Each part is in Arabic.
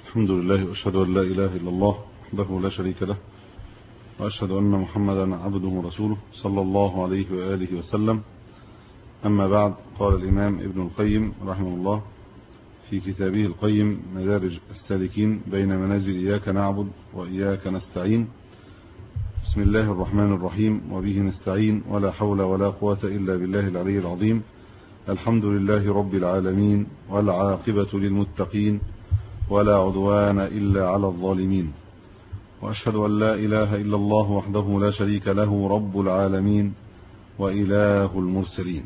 الحمد لله وأشهد أن لا إله إلا الله وحده لا شريك له، وأشهد أن محمدا عبده ورسوله صلى الله عليه وآله وسلم. أما بعد، قال الإمام ابن القيم رحمه الله في كتابه القيم مدارج السالكين بين منازل إياك نعبد وإياك نستعين: بسم الله الرحمن الرحيم، وبه نستعين، ولا حول ولا قوة إلا بالله العلي العظيم. الحمد لله رب العالمين، والعاقبة للمتقين، ولا عدوان إلا على الظالمين. وأشهد أن لا إله إلا الله وحده لا شريك له، رب العالمين وإله المرسلين.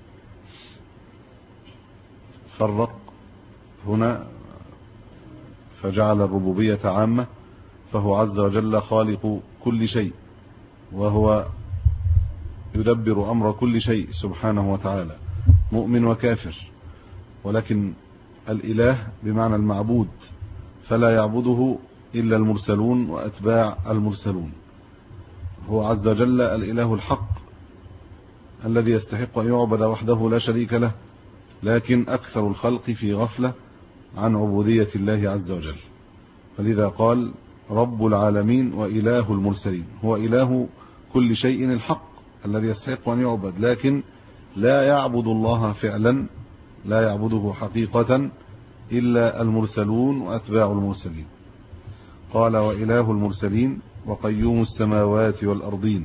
فرق هنا فجعل الربوبية عامة، فهو عز وجل خالق كل شيء، وهو يدبر أمر كل شيء سبحانه وتعالى، مؤمن وكافر. ولكن الإله بمعنى المعبود، فلا يعبده إلا المرسلون وأتباع المرسلون. هو عز وجل الإله الحق الذي يستحق أن يعبد وحده لا شريك له، لكن أكثر الخلق في غفلة عن عبودية الله عز وجل. فلذا قال رب العالمين وإله المرسلين، هو إله كل شيء الحق الذي يستحق أن يعبد، لكن لا يعبد الله فعلا، لا يعبده حقيقة إلا المرسلون وأتباع المرسلين. قال وإله المرسلين وقيوم السماوات والأرضين.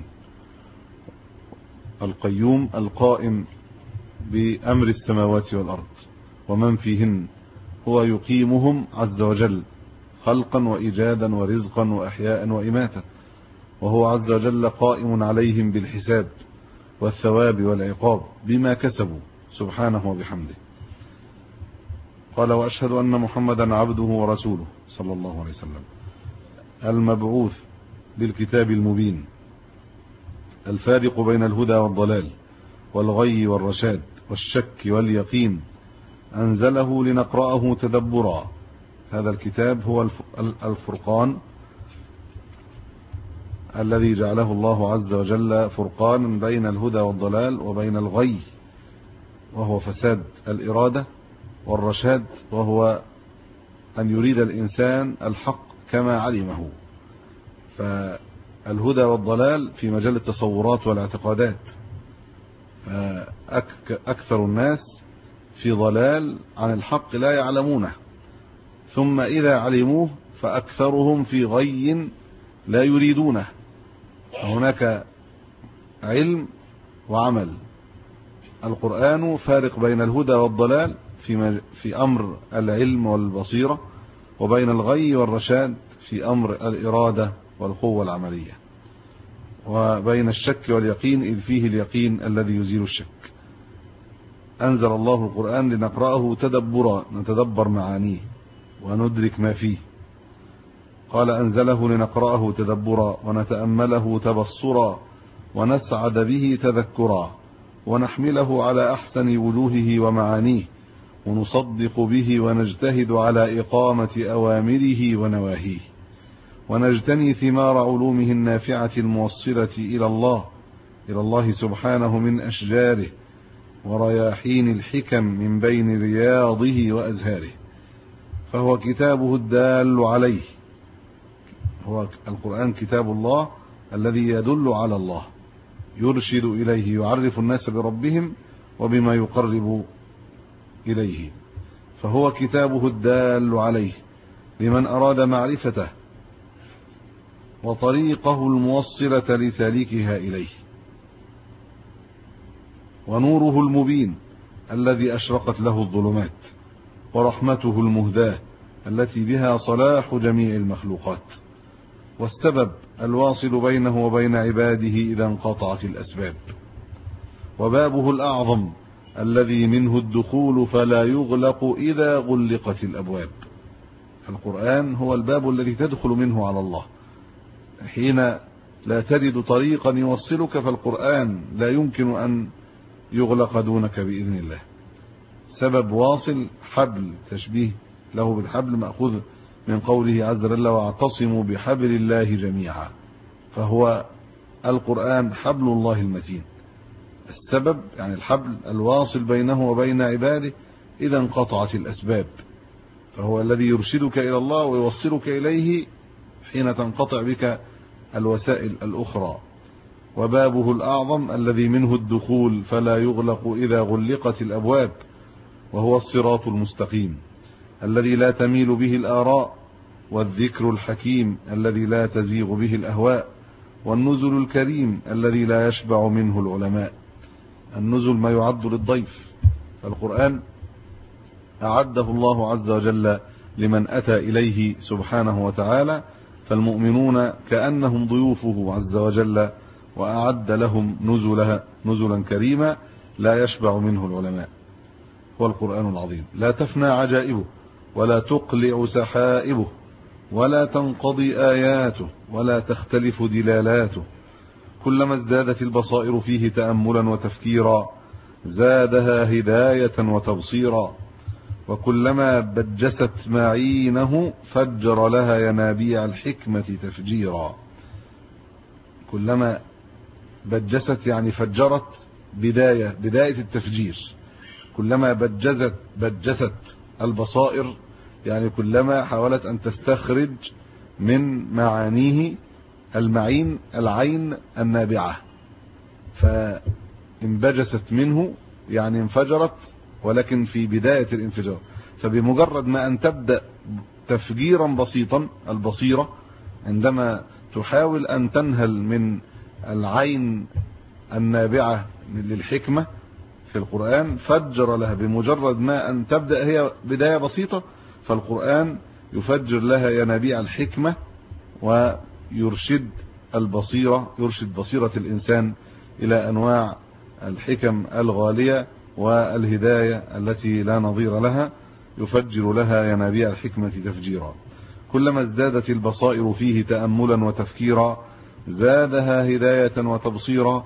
القيوم القائم بأمر السماوات والأرض ومن فيهن، هو يقيمهم عز وجل خلقا وإيجادا ورزقا وإحياء وإماتة، وهو عز وجل قائم عليهم بالحساب والثواب والعقاب بما كسبوا سبحانه وبحمده. قال وأشهد أن محمدا عبده ورسوله صلى الله عليه وسلم، المبعوث بالكتاب المبين، الفارق بين الهدى والضلال والغي والرشاد والشك واليقين، أنزله لنقرأه تدبرا. هذا الكتاب هو الفرقان الذي جعله الله عز وجل فرقانا بين الهدى والضلال وبين الغي، وهو فساد الإرادة، والرشاد وهو أن يريد الإنسان الحق كما علمه. فالهدى والضلال في مجال التصورات والاعتقادات، أكثر الناس في ضلال عن الحق لا يعلمونه، ثم إذا علموه فأكثرهم في غي لا يريدونه. هناك علم وعمل. القرآن فارق بين الهدى والضلال في أمر العلم والبصيرة، وبين الغي والرشاد في أمر الإرادة والقوة العملية، وبين الشك واليقين إذ فيه اليقين الذي يزيل الشك. أنزل الله القرآن لنقرأه تدبرا، نتدبر معانيه وندرك ما فيه. قال أنزله لنقرأه تدبرا ونتأمله تبصرا ونسعد به تذكرا، ونحمله على أحسن وجوهه ومعانيه، ونصدق به ونجتهد على إقامة أوامره ونواهيه، ونجتني ثمار علومه النافعة الموصلة إلى الله سبحانه من أشجاره ورياحين الحكم من بين رياضه وأزهاره. فهو كتابه الدال عليه. هو القرآن كتاب الله الذي يدل على الله، يرشد إليه، يعرف الناس بربهم وبما يقرب إليه. فهو كتابه الدال عليه لمن أراد معرفته، وطريقه الموصلة لسالكها إليه، ونوره المبين الذي أشرقت له الظلمات، ورحمته المهداة التي بها صلاح جميع المخلوقات، والسبب الواصل بينه وبين عباده إذا انقطعت الأسباب، وبابه الأعظم الذي منه الدخول فلا يغلق إذا غلقت الأبواب. القرآن هو الباب الذي تدخل منه على الله. حين لا تجد طريقا يوصلك، فالقرآن لا يمكن أن يغلق دونك بإذن الله. سبب واصل، حبل، تشبيه له بالحبل مأخوذ من قوله عز وجل واعتصموا بحبل الله جميعا، فهو القرآن حبل الله المتين. السبب يعني الحبل الواصل بينه وبين عباده إذا انقطعت الأسباب، فهو الذي يرشدك إلى الله ويوصلك إليه حين تنقطع بك الوسائل الأخرى. وبابه الأعظم الذي منه الدخول فلا يغلق إذا غلقت الأبواب، وهو الصراط المستقيم الذي لا تميل به الآراء، والذكر الحكيم الذي لا تزيغ به الأهواء، والنزل الكريم الذي لا يشبع منه العلماء. النزل ما يعد للضيف، فالقرآن أعده الله عز وجل لمن أتى إليه سبحانه وتعالى، فالمؤمنون كأنهم ضيوفه عز وجل، وأعد لهم نزلا كريما لا يشبع منه العلماء. هو القرآن العظيم لا تفنى عجائبه، ولا تقلع سحائبه، ولا تنقضي آياته، ولا تختلف دلالاته. كلما ازدادت البصائر فيه تأملا وتفكيرا زادها هداية وتبصيرا، وكلما بجست معينه فجر لها ينابيع الحكمة تفجيرا. كلما بجست يعني فجرت، بداية التفجير. كلما بجست البصائر يعني كلما حاولت أن تستخرج من معانيه المعين العين النابعة، فانبجست منه يعني انفجرت، ولكن في بداية الانفجار. فبمجرد ما أن تبدأ تفجيرا بسيطا البصيرة، عندما تحاول أن تنهل من العين النابعة للحكمة في القرآن فجر لها. بمجرد ما أن تبدأ هي بداية بسيطة، فالقرآن يفجر لها ينابيع الحكمة ويرشد البصيرة، يرشد بصيرة الإنسان إلى أنواع الحكم الغالية والهداية التي لا نظير لها، يفجر لها ينابيع الحكمة تفجيرا. كلما ازدادت البصائر فيه تأملا وتفكيرا زادها هداية وتبصيرا،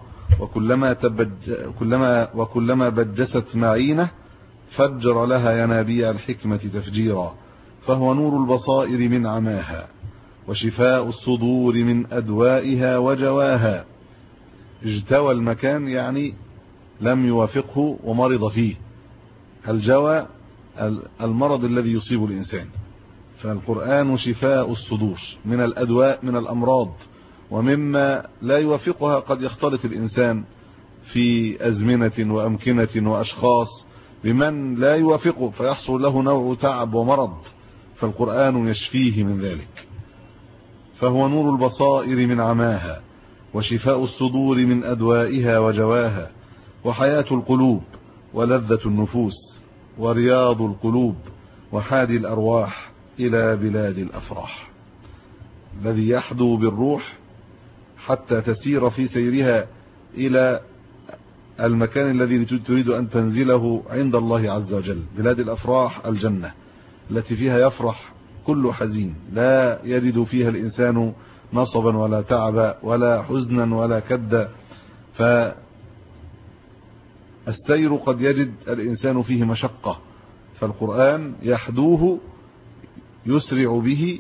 وكلما بجست معينه فجر لها ينابيع الحكمة تفجيرا. فهو نور البصائر من عماها، وشفاء الصدور من أدوائها وجواها. اجتوى المكان يعني لم يوافقه ومرض فيه. الجوى المرض الذي يصيب الإنسان، فالقرآن شفاء الصدور من الأدواء، من الأمراض ومما لا يوافقها. قد يختلط الإنسان في أزمنة وأمكنة وأشخاص بمن لا يوافقه فيحصل له نوع تعب ومرض، فالقرآن يشفيه من ذلك. فهو نور البصائر من عماها، وشفاء الصدور من أدوائها وجواها، وحياة القلوب، ولذة النفوس، ورياض القلوب، وحادي الأرواح إلى بلاد الأفراح. الذي يحدو بالروح حتى تسير في سيرها إلى المكان الذي تريد أن تنزله عند الله عز وجل. بلاد الأفراح الجنة التي فيها يفرح كل حزين، لا يجد فيها الإنسان نصبا ولا تعبا ولا حزنا ولا كدا. فالسير قد يجد الإنسان فيه مشقة، فالقرآن يحدوه يسرع به،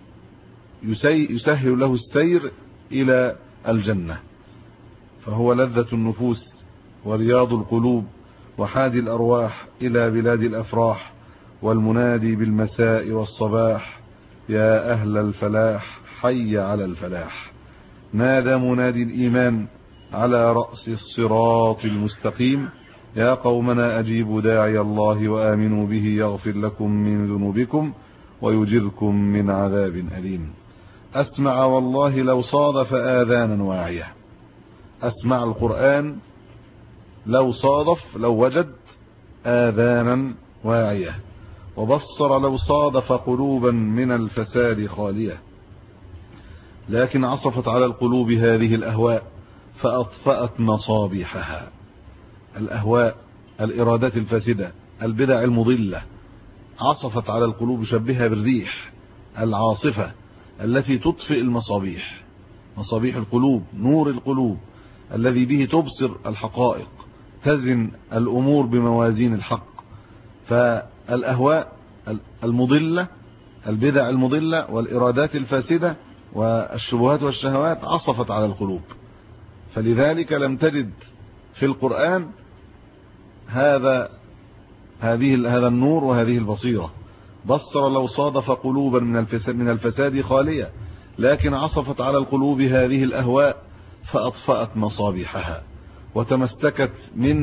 يسهل له السير إلى الجنة. فهو لذة النفوس ورياض القلوب وحادي الأرواح إلى بلاد الأفراح، والمنادي بالمساء والصباح يا أهل الفلاح حي على الفلاح. نادى منادي الإيمان على رأس الصراط المستقيم يا قومنا أجيبوا داعي الله وآمنوا به يغفر لكم من ذنوبكم ويجركم من عذاب أليم. أسمع والله لو صادف آذانا واعية. أسمع القرآن لو صادف، لو وجد آذانا واعية، وبصر لو صادف قلوبا من الفساد خالية، لكن عصفت على القلوب هذه الأهواء فأطفأت مصابيحها. الأهواء، الإرادات الفاسدة، البدع المضلة عصفت على القلوب، شبهها بالريح العاصفة التي تطفئ المصابيح. مصابيح القلوب نور القلوب الذي به تبصر الحقائق، تزن الأمور بموازين الحق. فالأهواء المضلة، البدع المضلة والإرادات الفاسدة والشبهات والشهوات عصفت على القلوب، فلذلك لم تجد في القرآن هذا النور وهذه البصيرة. بصر لو صادف قلوبا من الفساد خالية، لكن عصفت على القلوب هذه الأهواء فأطفأت مصابيحها، وتمكنت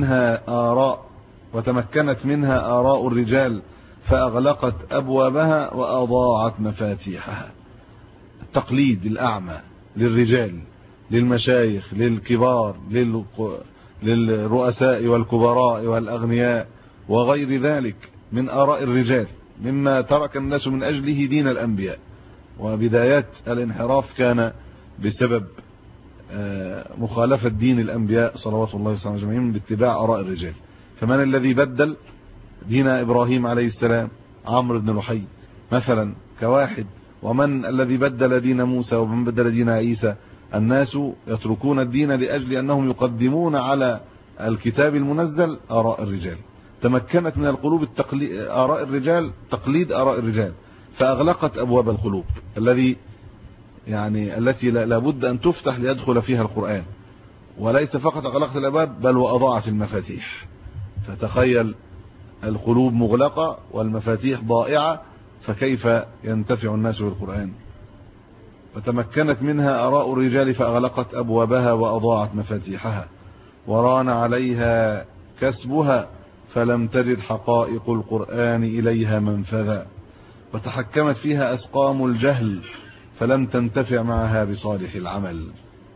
منها آراء الرجال فأغلقت أبوابها وأضاعت مفاتيحها. التقليد الأعمى للرجال، للمشايخ، للكبار، للرؤساء والكبراء والأغنياء وغير ذلك من آراء الرجال، مما ترك الناس من أجله دين الأنبياء. وبدايات الانحراف كان بسبب مخالفة دين الأنبياء صلوات الله وسلامه أجمعين باتباع آراء الرجال. فمن الذي بدل دين إبراهيم عليه السلام؟ عمرو بن لحي مثلا كواحد. ومن الذي بدل دين موسى ومن بدل دين عيسى؟ الناس يتركون الدين لأجل أنهم يقدمون على الكتاب المنزل آراء الرجال. تمكنت من القلوب آراء الرجال، تقليد آراء الرجال، فأغلقت أبواب القلوب التي لابد أن تفتح ليدخل فيها القرآن. وليس فقط أغلقت الأبواب بل وأضاعت المفاتيح. فتخيل القلوب مغلقة والمفاتيح ضائعة، فكيف ينتفع الناس بالقرآن؟ فتمكنت منها آراء الرجال فأغلقت أبوابها وأضاعت مفاتيحها، وران عليها كسبها فلم تجد حقائق القرآن إليها منفذا، وتحكمت فيها أسقام الجهل فلم تنتفع معها بصالح العمل.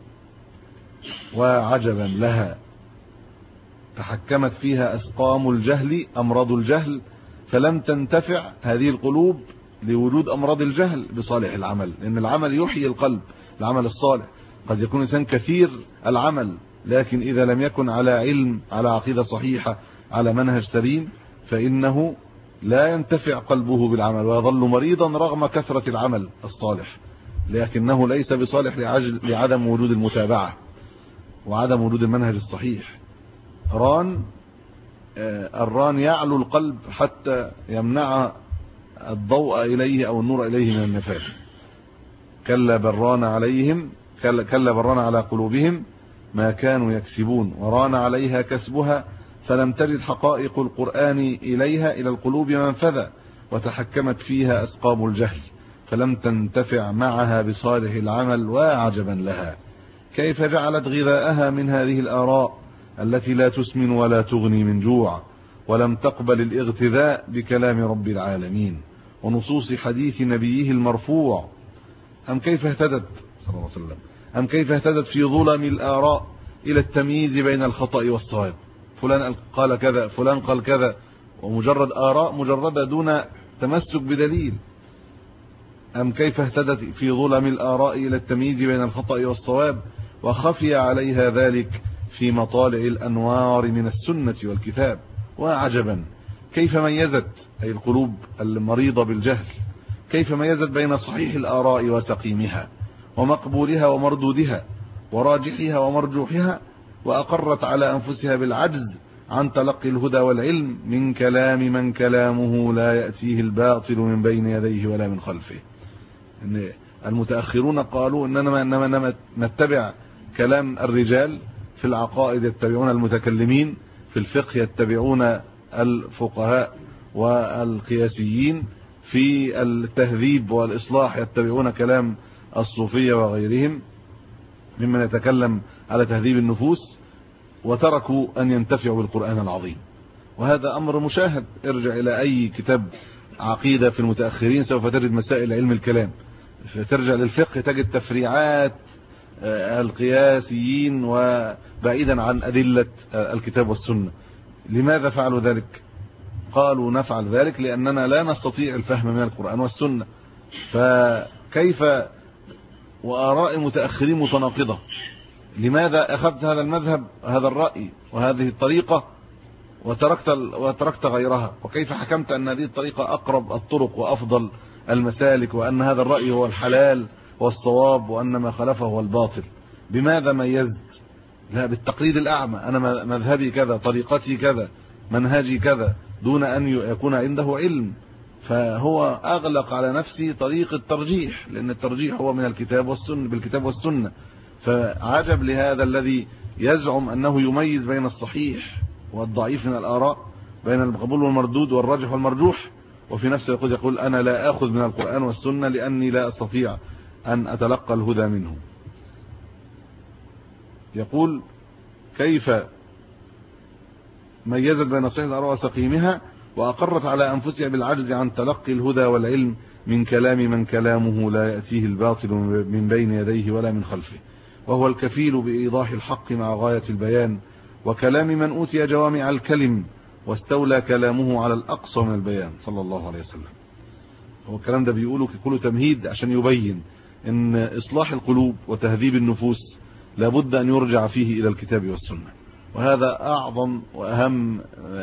وعجبا لها، تحكمت فيها أسقام الجهل، أمراض الجهل، فلم تنتفع هذه القلوب لوجود أمراض الجهل بصالح العمل. لأن العمل يحيي القلب، العمل الصالح. قد يكون إنسان كثير العمل، لكن إذا لم يكن على علم، على عقيدة صحيحة، على منهج سليم، فإنه لا ينتفع قلبه بالعمل ويظل مريضا رغم كثرة العمل الصالح، لكنه ليس بصالح لعدم وجود المتابعة وعدم وجود المنهج الصحيح. الران يعلو القلب حتى يمنع الضوء إليه أو النور إليه من النفاذ. كلا بران على قلوبهم ما كانوا يكسبون، وران عليها كسبها فلم تجد حقائق القرآن إلى القلوب منفذا، وتحكمت فيها أسقام الجهل فلم تنتفع معها بصالح العمل. وعجبا لها كيف جعلت غذاءها من هذه الآراء التي لا تسمن ولا تغني من جوع، ولم تقبل الاغتذاء بكلام رب العالمين ونصوص حديث نبيه المرفوع. أم كيف اهتدت صلى الله عليه وسلم، أم كيف اهتدت في ظلم الآراء إلى التمييز بين الخطأ والصواب؟ فلان قال كذا، فلان قال كذا، ومجرد آراء مجردة دون تمسك بدليل. أم كيف اهتدت في ظلم الآراء إلى التمييز بين الخطأ والصواب، وخفي عليها ذلك في مطالع الأنوار من السنة والكتاب. وعجبا كيف ميزت، أي القلوب المريضة بالجهل، كيف ميزت بين صحيح الآراء وسقيمها، ومقبولها ومردودها، وراجحها ومرجوحها، وأقرت على أنفسها بالعجز عن تلقي الهدى والعلم من كلام من كلامه لا يأتيه الباطل من بين يديه ولا من خلفه. إن المتأخرون قالوا إنما نتبع كلام الرجال، في العقائد يتبعون المتكلمين، في الفقه يتبعون الفقهاء والقياسيين، في التهذيب والإصلاح يتبعون كلام الصوفية وغيرهم ممن يتكلم على تهذيب النفوس، وتركوا أن ينتفعوا بالقرآن العظيم. وهذا أمر مشاهد. ارجع إلى أي كتاب عقيدة في المتأخرين سوف تجد مسائل علم الكلام، ترجع للفقه تجد تفريعات القياسيين وبعيدا عن أدلة الكتاب والسنة. لماذا فعلوا ذلك؟ قالوا نفعل ذلك لأننا لا نستطيع الفهم من القرآن والسنة. فكيف وآراء المتأخرين متناقضة؟ لماذا أخذت هذا المذهب، هذا الرأي وهذه الطريقة وتركت غيرها؟ وكيف حكمت أن هذه الطريقة أقرب الطرق وأفضل المسالك، وأن هذا الرأي هو الحلال والصواب، وأن ما خلفه هو الباطل؟ بماذا ميزت؟ لا، بالتقليد الأعمى. أنا مذهبي كذا، طريقتي كذا، منهجي كذا، دون أن يكون عنده علم. فهو أغلق على نفسه طريق الترجيح، لأن الترجيح هو من الكتاب والسنة، بالكتاب والسنة. فعجب لهذا الذي يزعم أنه يميز بين الصحيح والضعيف من الآراء، بين المقبول والمردود والراجح والمرجوح، وفي نفس الوقت يقول أنا لا أخذ من القرآن والسنة لأني لا أستطيع أن أتلقى الهدى منه. يقول كيف ميزت بين صحيح الآراء وسقيمها وأقرت على أنفسها بالعجز عن تلقي الهدى والعلم من كلام من كلامه لا يأتيه الباطل من بين يديه ولا من خلفه، وهو الكفيل بإيضاح الحق مع غاية البيان، وكلام من أوتي جوامع الكلم واستولى كلامه على الأقصى من البيان صلى الله عليه وسلم. هو الكلام ده بيقوله كله تمهيد عشان يبين ان إصلاح القلوب وتهذيب النفوس لابد أن يرجع فيه إلى الكتاب والسنة، وهذا أعظم وأهم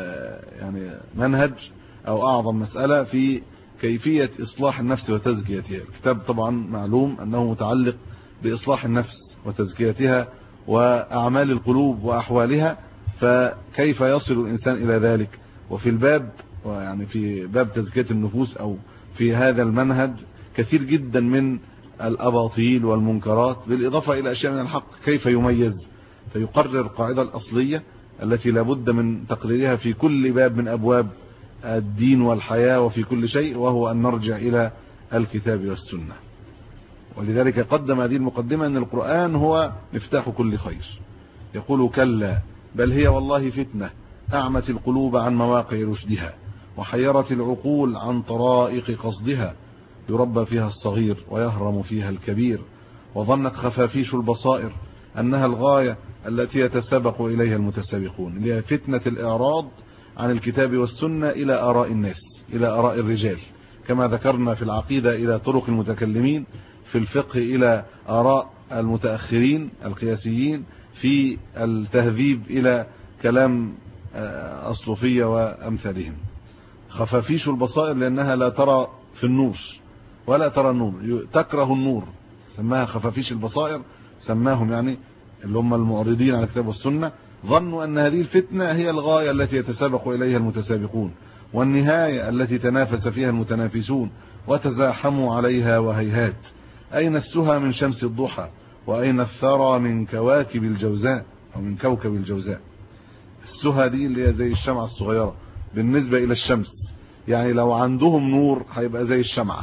يعني منهج أو أعظم مسألة في كيفية إصلاح النفس وتزكيتها. الكتاب طبعا معلوم أنه متعلق بإصلاح النفس وتزكيتها وأعمال القلوب وأحوالها، فكيف يصل الإنسان إلى ذلك؟ وفي الباب يعني في باب تزكية النفوس أو في هذا المنهج كثير جدا من الأباطيل والمنكرات بالإضافة إلى أشياء من الحق. كيف يميز؟ فيقرر القاعدة الأصلية التي لابد من تقريرها في كل باب من أبواب الدين والحياة وفي كل شيء، وهو أن نرجع إلى الكتاب والسنة. ولذلك قدم هذه المقدمة أن القرآن هو مفتاح كل خير. يقول كلا بل هي والله فتنة أعمت القلوب عن مواقع رشدها وحيرت العقول عن طرائق قصدها، يربى فيها الصغير ويهرم فيها الكبير، وظنت خفافيش البصائر أنها الغاية التي يتسابق إليها المتسابقون. اللي هي فتنة الإعراض عن الكتاب والسنة إلى آراء الناس، إلى آراء الرجال، كما ذكرنا في العقيدة إلى طرق المتكلمين، في الفقه إلى آراء المتأخرين القياسيين، في التهذيب إلى كلام الصوفية وأمثالهم. خفافيش البصائر لأنها لا ترى في النور ولا ترى النور، تكره النور، سماها خفافيش البصائر، سماهم يعني اللي هم المعرضين على الكتاب والسنة. ظنوا أن هذه الفتنة هي الغاية التي يتسابق إليها المتسابقون والنهاية التي تنافس فيها المتنافسون وتزاحموا عليها، وهيهات أين السهى من شمس الضحى وأين الثرى من كواكب الجوزاء أو من كوكب الجوزاء. السهى دي اللي هي زي الشمعة الصغيرة بالنسبة إلى الشمس، يعني لو عندهم نور هيبقى زي الشمعة،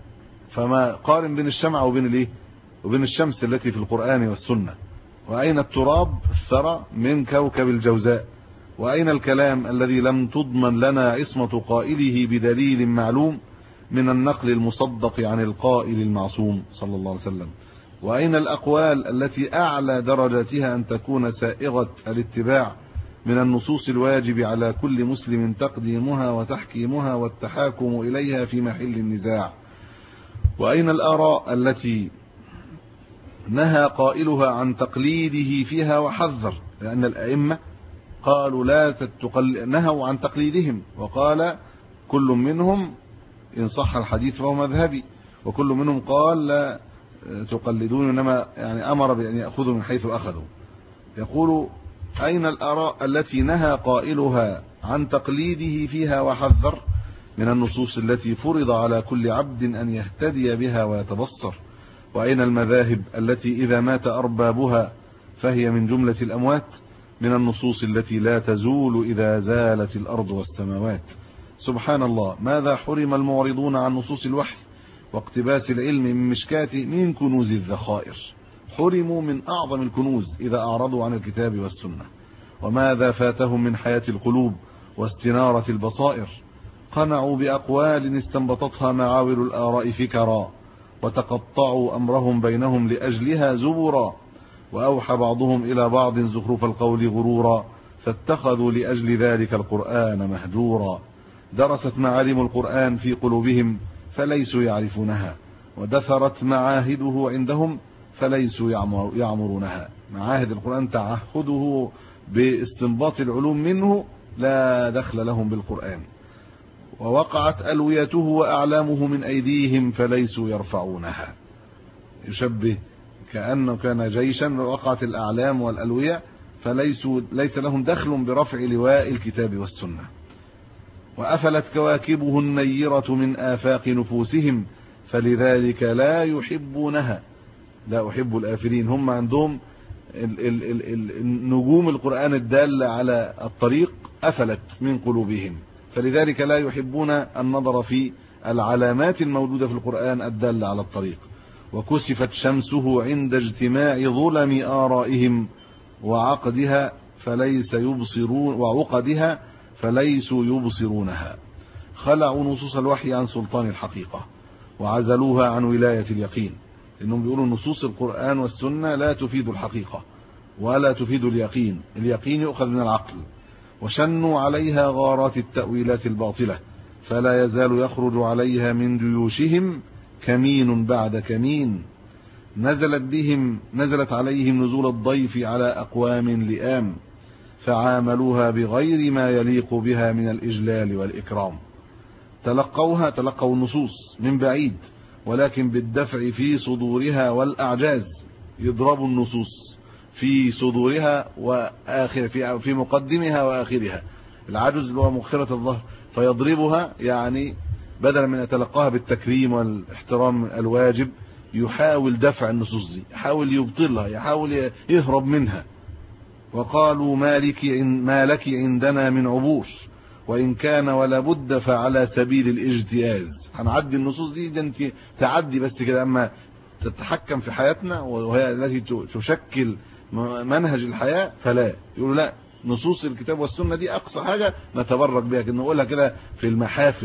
فما قارن بين الشمعة وبين الايه وبين الشمس التي في القرآن والسنة. وأين التراب الثرى من كوكب الجوزاء، وأين الكلام الذي لم تضمن لنا عصمة قائله بدليل معلوم من النقل المصدق عن القائل المعصوم صلى الله عليه وسلم، وأين الأقوال التي أعلى درجاتها أن تكون سائغة الاتباع من النصوص الواجب على كل مسلم تقديمها وتحكيمها والتحاكم إليها في محل النزاع، وأين الآراء التي نهى قائلها عن تقليده فيها وحذر، لأن الأئمة قالوا نهوا عن تقليدهم، وقال كل منهم إن صح الحديث فهو مذهبي، وكل منهم قال لا تقلدون، إنما يعني أمر بأن يأخذوا من حيث أخذوا. يقول أين الآراء التي نهى قائلها عن تقليده فيها وحذر من النصوص التي فرض على كل عبد أن يهتدي بها ويتبصر، وأين المذاهب التي إذا مات أربابها فهي من جملة الأموات من النصوص التي لا تزول إذا زالت الأرض والسماوات. سبحان الله، ماذا حرم المعرضون عن نصوص الوحي واقتباس العلم من مشكاته من كنوز الذخائر، حرموا من أعظم الكنوز إذا أعرضوا عن الكتاب والسنة. وماذا فاتهم من حياة القلوب واستنارة البصائر، قنعوا بأقوال استنبطتها معاول الآراء فكرا، وتقطعوا أمرهم بينهم لأجلها زبرا، وأوحى بعضهم إلى بعض زخرف القول غرورا، فاتخذوا لأجل ذلك القرآن مهجورا. درست معالم القرآن في قلوبهم فليسوا يعرفونها، ودثرت معاهده عندهم فليسوا يعمرونها. معاهد القرآن تعهده باستنباط العلوم منه لا دخل لهم بالقرآن، ووقعت ألويته وأعلامه من أيديهم فليسوا يرفعونها. يشبه كأنه كان جيشا، وقعت الأعلام والألوية ليس لهم دخل برفع لواء الكتاب والسنة. وأفلت كواكبه النيرة من آفاق نفوسهم فلذلك لا يحبونها. لا أحب الآفلين، هم عندهم النجوم القرآن الدالة على الطريق أفلت من قلوبهم فلذلك لا يحبون النظر في العلامات الموجودة في القرآن الدالة على الطريق. وكسفت شمسه عند اجتماع ظلم آرائهم وعقدها فليسوا يبصرونها. خلعوا نصوص الوحي عن سلطان الحقيقة وعزلوها عن ولاية اليقين، لأنهم بيقولوا نصوص القرآن والسنة لا تفيد الحقيقة ولا تفيد اليقين، اليقين يؤخذ من العقل. وشنوا عليها غارات التأويلات الباطلة، فلا يزال يخرج عليها من جيوشهم كمين بعد كمين. نزلت عليهم نزول الضيف على أقوام لئام، فعاملوها بغير ما يليق بها من الإجلال والإكرام. تلقوا النصوص من بعيد، ولكن بالدفع في صدورها والأعجاز. يضربوا النصوص في صدورها في مقدمها وآخرها، العجز اللي هو مؤخرة الظهر، فيضربها يعني بدلا من يتلقاها بالتكريم والاحترام الواجب يحاول دفع النصوص دي، يحاول يبطلها، يحاول يهرب منها. وقالوا ما لك عندنا من عبور، وإن كان ولا بد فعلى سبيل الاجتياز. هنعدي النصوص دي، ده انت تعدي بس كده، اما تتحكم في حياتنا وهي التي تشكل منهج الحياة فلا. يقولوا لا، نصوص الكتاب والسنة دي أقصى حاجة نتبرك بها، كنا نقولها كده في المحافل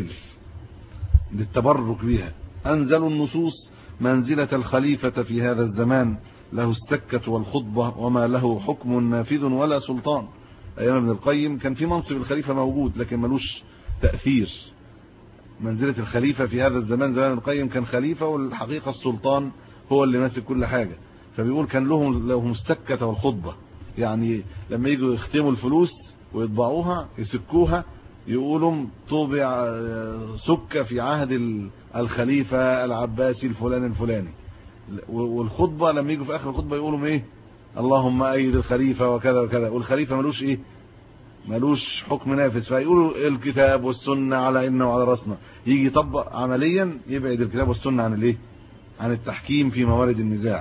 للتبرك بها. أنزلوا النصوص منزلة الخليفة في هذا الزمان، له السكة والخطبة وما له حكم نافذ ولا سلطان. أيام ابن القيم كان في منصب الخليفة موجود لكن ملوش تأثير. منزلة الخليفة في هذا الزمان، زمان ابن القيم كان خليفة والحقيقة السلطان هو اللي ماسك كل حاجة. فبيقول كان لهم السكة والخطبة، يعني لما يجوا يختموا الفلوس ويطبعوها يسكوها يقولوا طبع سكة في عهد الخليفة العباسي الفلاني. والخطبة لما يجوا في آخر الخطبة يقولوا ايه؟ اللهم أيد الخليفة وكذا وكذا. والخليفة ملوش حكم نافذ، فيقولوا الكتاب والسنة على إنه وعلى رأسنا. يجي يطبق عمليا يبعد الكتاب والسنة عن التحكيم في موارد النزاع.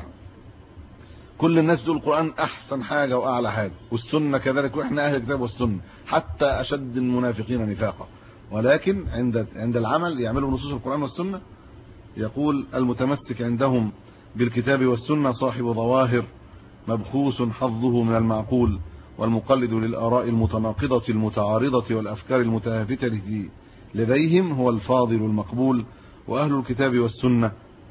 كل الناس تقول القرآن أحسن حاجة وأعلى حاجة، والسنة كذلك، وإحنا أهل الكتاب والسنة، حتى أشد المنافقين نفاقا. ولكن عند العمل يعملوا نصوص القرآن والسنة. يقول المتمسك عندهم بالكتاب والسنة صاحب ظواهر مبخوس حظه من المعقول، والمقلد للآراء المتناقضة المتعارضة والأفكار المتهافتة لديهم هو الفاضل المقبول. وأهل الكتاب والسنة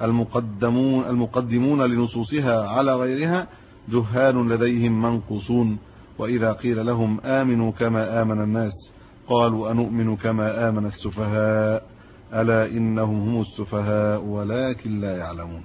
المقدمون لنصوصها على غيرها جهال لديهم منقوصون. وإذا قيل لهم آمنوا كما آمن الناس قالوا أنؤمن كما آمن السفهاء ألا إنهم هم السفهاء ولكن لا يعلمون.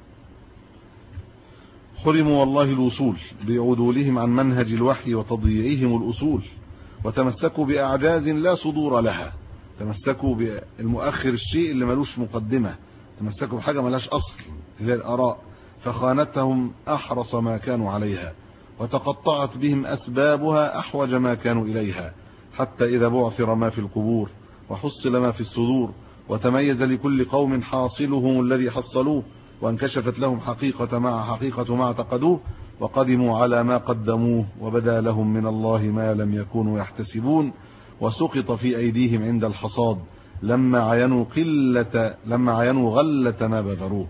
حرموا والله الوصول بعدولهم عن منهج الوحي وتضييعهم الأصول، وتمسكوا بأعجاز لا صدور لها. تمسكوا بالمؤخر، الشيء اللي ملوش مقدمة، تمسكوا بحاجة ملاش أصل هي الآراء، فخانتهم أحرص ما كانوا عليها، وتقطعت بهم أسبابها أحوج ما كانوا إليها، حتى إذا بعثر ما في القبور وحصل ما في الصدور، وتميز لكل قوم حاصلهم الذي حصلوه، وانكشفت لهم حقيقة ما اعتقدوه، وقدموا على ما قدموه، وبدا لهم من الله ما لم يكونوا يحتسبون، وسقط في أيديهم عند الحصاد لما عينوا غلة ما بذروه.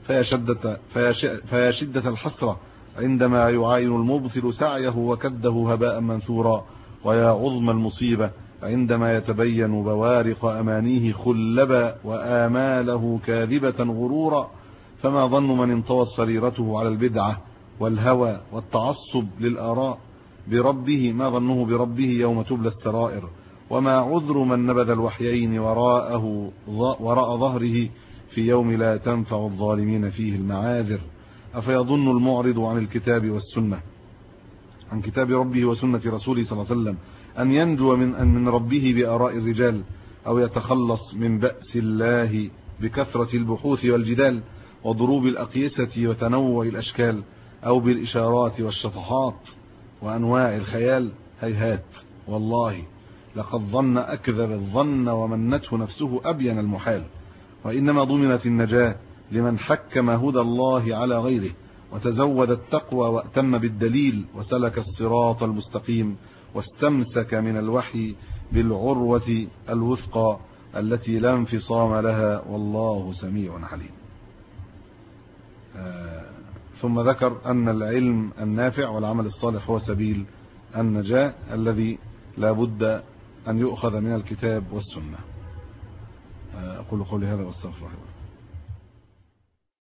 فيا شدة الحسرة عندما يعاين المبطل سعيه وكده هباء منثورا، ويا عظم المصيبة عندما يتبين بوارق أمانيه خلبا وآماله كاذبة غرورا. فما ظن من انطوت سريرته على البدعة والهوى والتعصب للآراء بربه، ما ظنه بربه يوم تبلى السرائر؟ وما عذر من نبذ الوحيين وراء ظهره في يوم لا تنفع الظالمين فيه المعاذر؟ أفيظن المعرض عن الكتاب والسنة، عن كتاب ربه وسنة رسوله صلى الله عليه وسلم، أن ينجو من ربه بآراء الرجال، أو يتخلص من بأس الله بكثرة البحوث والجدال وضروب الأقيسة وتنوع الأشكال، أو بالإشارات والشطحات وأنواع الخيال؟ هيهات والله، لقد ظن أكذب الظن ومنته نفسه أبين المحال. وإنما ضمنت النجاة لمن حكم هدى الله على غيره، وتزود التقوى وأتم بالدليل، وسلك الصراط المستقيم، واستمسك من الوحي بالعروة الوثقى التي لا انفصام لها، والله سميع عليم. ثم ذكر أن العلم النافع والعمل الصالح هو سبيل النجاة الذي لا بد أن يؤخذ من الكتاب والسنة. أقول قولي هذا واستغفر الله.